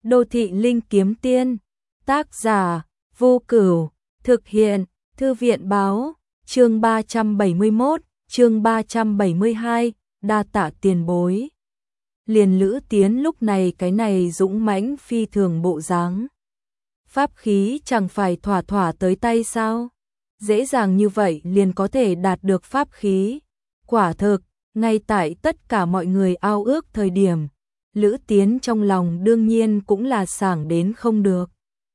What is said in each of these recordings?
Đô thị linh kiếm tiên, tác giả, Vô Cửu, thực hiện, Thư viện báo, chương 371, chương 372, đa tạ tiền bối. Liền Lữ Tiến lúc này cái này dũng mãnh phi thường bộ dáng. Pháp khí chẳng phải thỏa thỏa tới tay sao? Dễ dàng như vậy liền có thể đạt được pháp khí. Quả thực, ngay tại tất cả mọi người ao ước thời điểm, Lữ Tiến trong lòng đương nhiên cũng là sảng đến không được.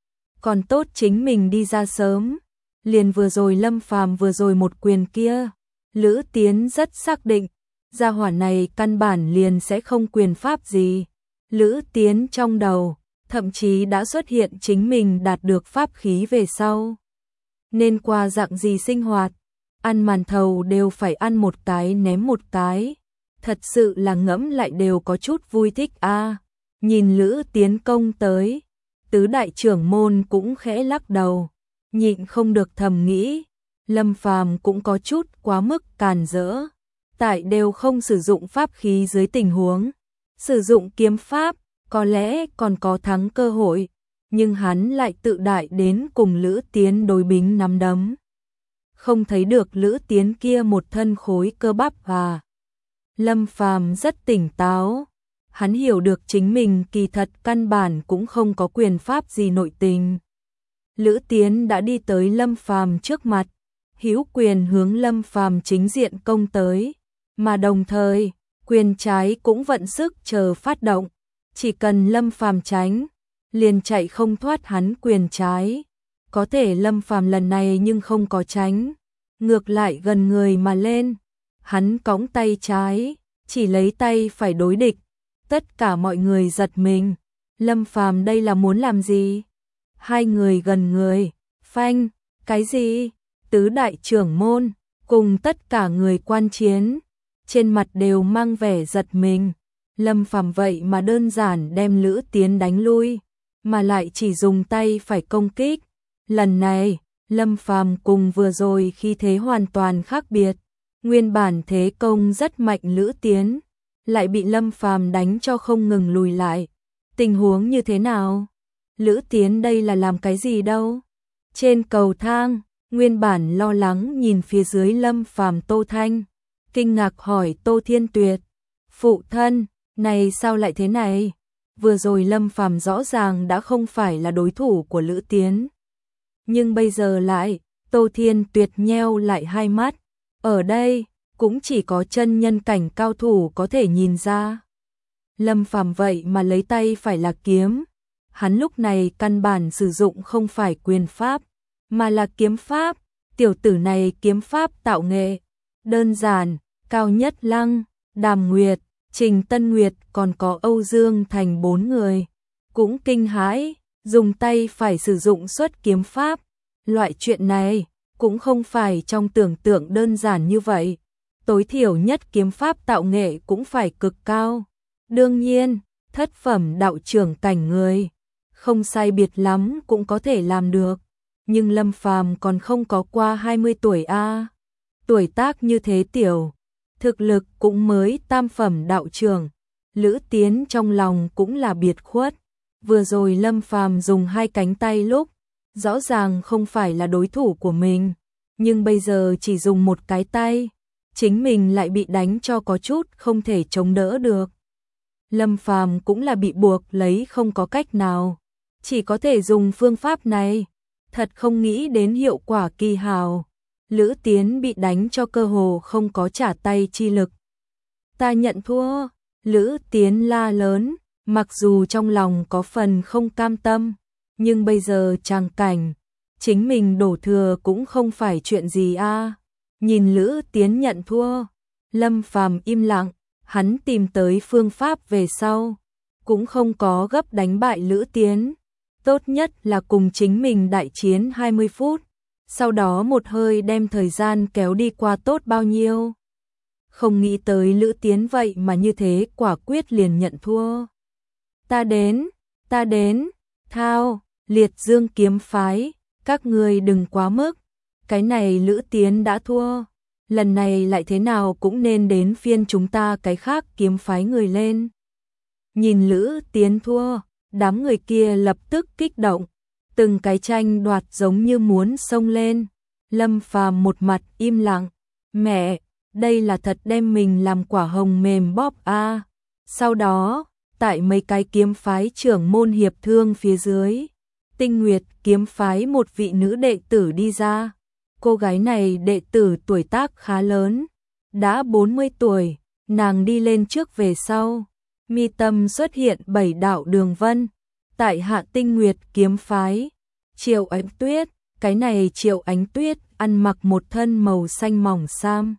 Còn tốt chính mình đi ra sớm, liền vừa rồi Lâm Phàm vừa rồi một quyền kia, Lữ Tiến rất xác định, gia hỏa này căn bản liền sẽ không quyền pháp gì. Lữ Tiến trong đầu, thậm chí đã xuất hiện chính mình đạt được pháp khí về sau. Nên qua dạng gì sinh hoạt, ăn màn thầu đều phải ăn một cái ném một cái. Thật sự là ngẫm lại đều có chút vui thích a. Nhìn Lữ Tiến công tới, tứ đại trưởng môn cũng khẽ lắc đầu, nhịn không được thầm nghĩ, Lâm Phàm cũng có chút quá mức càn rỡ, tại đều không sử dụng pháp khí dưới tình huống, sử dụng kiếm pháp, có lẽ còn có thắng cơ hội, nhưng hắn lại tự đại đến cùng Lữ Tiến đối bính nắm đấm. Không thấy được Lữ Tiến kia một thân khối cơ bắp và Lâm Phàm rất tỉnh táo, hắn hiểu được chính mình kỳ thật căn bản cũng không có quyền pháp gì nội tình. Lữ Tiến đã đi tới Lâm Phàm trước mặt, hữu quyền hướng Lâm Phàm chính diện công tới, mà đồng thời, quyền trái cũng vận sức chờ phát động, chỉ cần Lâm Phàm tránh, liền chạy không thoát hắn quyền trái. Có thể Lâm Phàm lần này nhưng không có tránh, ngược lại gần người mà lên. Hắn cõng tay trái, chỉ lấy tay phải đối địch. Tất cả mọi người giật mình. Lâm Phàm đây là muốn làm gì? Hai người gần người, phanh, cái gì? Tứ đại trưởng môn, cùng tất cả người quan chiến, trên mặt đều mang vẻ giật mình. Lâm Phàm vậy mà đơn giản đem Lữ Tiến đánh lui, mà lại chỉ dùng tay phải công kích. Lần này, Lâm Phàm cùng vừa rồi khi thế hoàn toàn khác biệt. Nguyên bản thế công rất mạnh Lữ Tiến, lại bị Lâm Phàm đánh cho không ngừng lùi lại. Tình huống như thế nào? Lữ Tiến đây là làm cái gì đâu? Trên cầu thang, nguyên bản lo lắng nhìn phía dưới Lâm Phàm Tô Thanh, kinh ngạc hỏi Tô Thiên Tuyệt, phụ thân, này sao lại thế này? Vừa rồi Lâm Phàm rõ ràng đã không phải là đối thủ của Lữ Tiến. Nhưng bây giờ lại, Tô Thiên Tuyệt nheo lại hai mắt. Ở đây, cũng chỉ có chân nhân cảnh cao thủ có thể nhìn ra. Lâm Phàm vậy mà lấy tay phải là kiếm. Hắn lúc này căn bản sử dụng không phải quyền pháp, mà là kiếm pháp. Tiểu tử này kiếm pháp tạo nghệ. Đơn giản, Cao Nhất Lăng, Đàm Nguyệt, Trình Tân Nguyệt còn có Âu Dương Thành 4 người. Cũng kinh hãi, dùng tay phải sử dụng xuất kiếm pháp. Loại chuyện này cũng không phải trong tưởng tượng đơn giản như vậy. Tối thiểu nhất kiếm pháp tạo nghệ cũng phải cực cao. Đương nhiên, thất phẩm đạo trưởng cảnh người, không sai biệt lắm cũng có thể làm được. Nhưng Lâm Phàm còn không có qua 20 tuổi a. Tuổi tác như thế tiểu, thực lực cũng mới tam phẩm đạo trưởng. Lữ Tiến trong lòng cũng là biệt khuất. Vừa rồi Lâm Phàm dùng hai cánh tay lúc, rõ ràng không phải là đối thủ của mình, nhưng bây giờ chỉ dùng một cái tay, chính mình lại bị đánh cho có chút không thể chống đỡ được. Lâm Phàm cũng là bị buộc lấy không có cách nào, chỉ có thể dùng phương pháp này, thật không nghĩ đến hiệu quả kỳ hào. Lữ Tiến bị đánh cho cơ hồ không có trả tay chi lực. Ta nhận thua, Lữ Tiến la lớn, mặc dù trong lòng có phần không cam tâm, nhưng bây giờ tràng cảnh, chính mình đổ thừa cũng không phải chuyện gì a. Nhìn Lữ Tiến nhận thua, Lâm Phàm im lặng, hắn tìm tới phương pháp về sau, cũng không có gấp đánh bại Lữ Tiến, tốt nhất là cùng chính mình đại chiến 20 phút, sau đó một hơi đem thời gian kéo đi qua tốt bao nhiêu. Không nghĩ tới Lữ Tiến vậy mà như thế quả quyết liền nhận thua. Ta đến, thao, Liệt Dương kiếm phái, các người đừng quá mức, cái này Lữ Tiến đã thua, lần này lại thế nào cũng nên đến phiên chúng ta cái khác kiếm phái người lên. Nhìn Lữ Tiến thua, Đám người kia lập tức kích động, từng cái tranh đoạt giống như muốn xông lên. Lâm Phàm một mặt im lặng, mẹ, đây là thật đem mình làm quả hồng mềm bóp a. Sau đó, tại mấy cái kiếm phái trưởng môn hiệp thương phía dưới, Tinh Nguyệt kiếm phái một vị nữ đệ tử đi ra. Cô gái này đệ tử tuổi tác khá lớn, đã 40 tuổi, nàng đi lên trước về sau, mi tâm xuất hiện 7 đạo đường vân. Tại hạ Tinh Nguyệt kiếm phái, Triệu Ánh Tuyết, cái này Triệu Ánh Tuyết ăn mặc một thân màu xanh mỏng sam.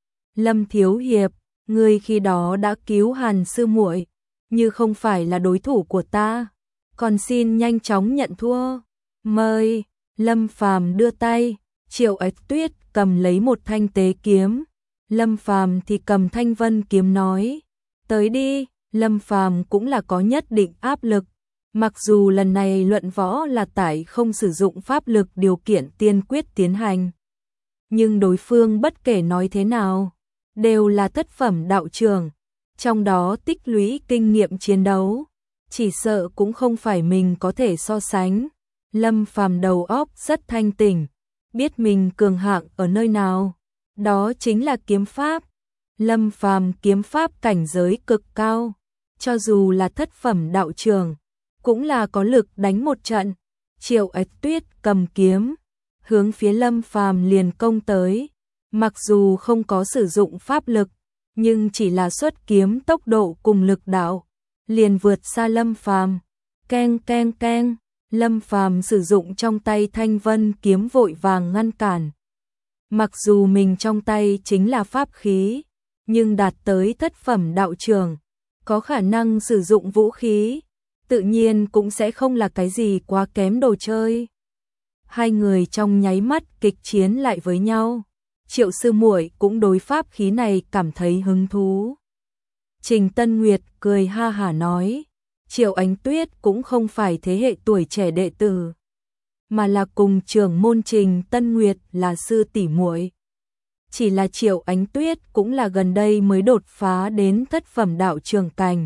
Lâm thiếu hiệp, ngươi khi đó đã cứu Hàn sư muội, như không phải là đối thủ của ta, còn xin nhanh chóng nhận thua. Mời. Lâm Phàm đưa tay, Triệu Ánh Tuyết cầm lấy một thanh tế kiếm, Lâm Phàm thì cầm thanh vân kiếm nói, tới đi. Lâm Phàm cũng là có nhất định áp lực, mặc dù lần này luận võ là tại không sử dụng pháp lực điều kiện tiên quyết tiến hành, nhưng đối phương bất kể nói thế nào đều là thất phẩm đạo trưởng, trong đó tích lũy kinh nghiệm chiến đấu, chỉ sợ cũng không phải mình có thể so sánh. Lâm Phàm đầu óc rất thanh tỉnh, biết mình cường hạng ở nơi nào, đó chính là kiếm pháp. Lâm Phàm kiếm pháp cảnh giới cực cao, cho dù là thất phẩm đạo trưởng, cũng là có lực đánh một trận. Triệu Ánh Tuyết cầm kiếm, hướng phía Lâm Phàm liền công tới, mặc dù không có sử dụng pháp lực, nhưng chỉ là xuất kiếm tốc độ cùng lực đạo, liền vượt xa Lâm Phàm. Keng keng keng, Lâm Phàm sử dụng trong tay thanh vân kiếm vội vàng ngăn cản. Mặc dù mình trong tay chính là pháp khí, nhưng đạt tới thất phẩm đạo trưởng, có khả năng sử dụng vũ khí, tự nhiên cũng sẽ không là cái gì quá kém đồ chơi. Hai người trong nháy mắt kịch chiến lại với nhau. Triệu sư muội cũng đối pháp khí này cảm thấy hứng thú. Trình Tân Nguyệt cười ha hả nói, Triệu Ánh Tuyết cũng không phải thế hệ tuổi trẻ đệ tử, mà là cùng trưởng môn Trình Tân Nguyệt là sư tỷ muội. Chỉ là Triệu Ánh Tuyết cũng là gần đây mới đột phá đến thất phẩm đạo trưởng cảnh.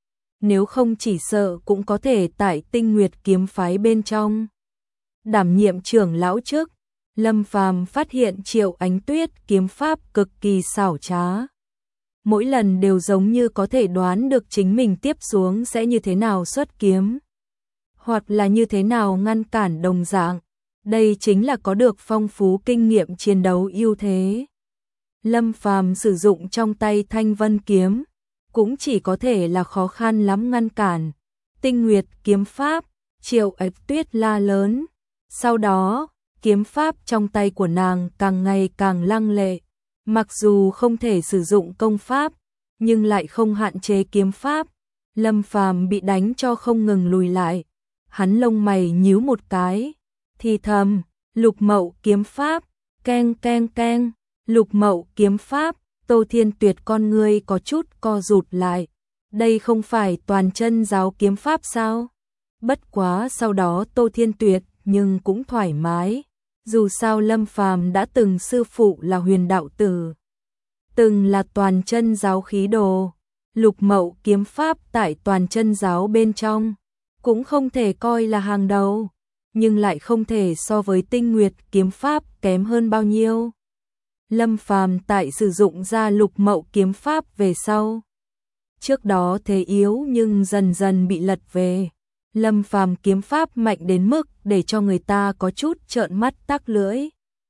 Nếu không chỉ sợ cũng có thể tại Tinh Nguyệt kiếm phái bên trong đảm nhiệm trưởng lão chức. Lâm Phàm phát hiện Triệu Ánh Tuyết kiếm pháp cực kỳ xảo trá. Mỗi lần đều giống như có thể đoán được chính mình tiếp xuống sẽ như thế nào xuất kiếm, hoặc là như thế nào ngăn cản đồng dạng. Đây chính là có được phong phú kinh nghiệm chiến đấu ưu thế. Lâm Phàm sử dụng trong tay thanh vân kiếm, cũng chỉ có thể là khó khăn lắm ngăn cản. Tinh Nguyệt kiếm pháp, Triệu Ánh Tuyết la lớn. Sau đó, kiếm pháp trong tay của nàng càng ngày càng lăng lệ. Mặc dù không thể sử dụng công pháp, nhưng lại không hạn chế kiếm pháp. Lâm Phàm bị đánh cho không ngừng lùi lại. Hắn lông mày nhíu một cái, thì thầm, Lục Mậu kiếm pháp, keng keng keng, Lục Mậu kiếm pháp. Tô Thiên Tuyệt con ngươi có chút co rụt lại. Đây không phải toàn chân giáo kiếm pháp sao? Bất quá sau đó Tô Thiên Tuyệt nhưng cũng thoải mái. Dù sao Lâm Phàm đã từng sư phụ là Huyền đạo tử, từng là toàn chân giáo khí đồ. Lục Mậu kiếm pháp tại toàn chân giáo bên trong cũng không thể coi là hàng đầu, nhưng lại không thể so với Tinh Nguyệt kiếm pháp kém hơn bao nhiêu. Lâm Phàm tại sử dụng ra Lục Mậu kiếm pháp về sau, trước đó thế yếu nhưng dần dần bị lật về. Lâm Phàm kiếm pháp mạnh đến mức để cho người ta có chút trợn mắt tắc lưỡi.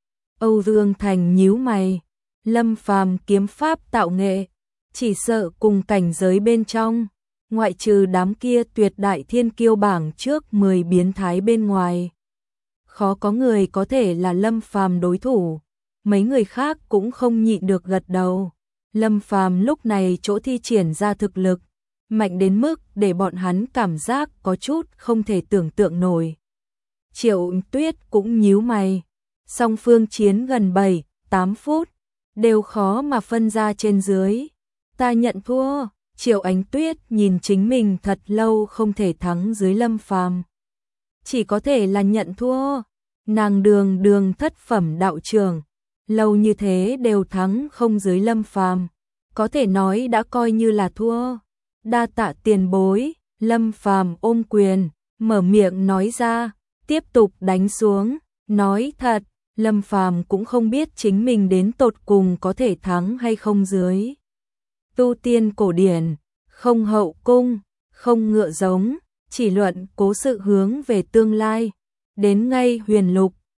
Âu Dương Thành nhíu mày, Lâm Phàm kiếm pháp tạo nghệ, chỉ sợ cùng cảnh giới bên trong, ngoại trừ đám kia tuyệt đại thiên kiêu bảng trước 10 biến thái bên ngoài, khó có người có thể là Lâm Phàm đối thủ. Mấy người khác cũng không nhịn được gật đầu. Lâm Phàm lúc này chỗ thi triển ra thực lực mạnh đến mức để bọn hắn cảm giác có chút không thể tưởng tượng nổi. Triệu Ánh Tuyết cũng nhíu mày. Song phương chiến gần 7-8 phút, đều khó mà phân ra trên dưới. Ta nhận thua. Triệu Ánh Tuyết nhìn chính mình thật lâu không thể thắng dưới Lâm Phàm, chỉ có thể là nhận thua. Nàng đường thất phẩm đạo trưởng, lâu như thế đều thắng không dưới Lâm Phàm, có thể nói đã coi như là thua. Đa tạ tiền bối. Lâm Phàm ôm quyền, mở miệng nói ra, tiếp tục đánh xuống, nói thật, Lâm Phàm cũng không biết chính mình đến tột cùng có thể thắng hay không dưới. Tu tiên cổ điển, không hậu cung, không ngựa giống, chỉ luận cố sự hướng về tương lai. Đến ngay huyền lục,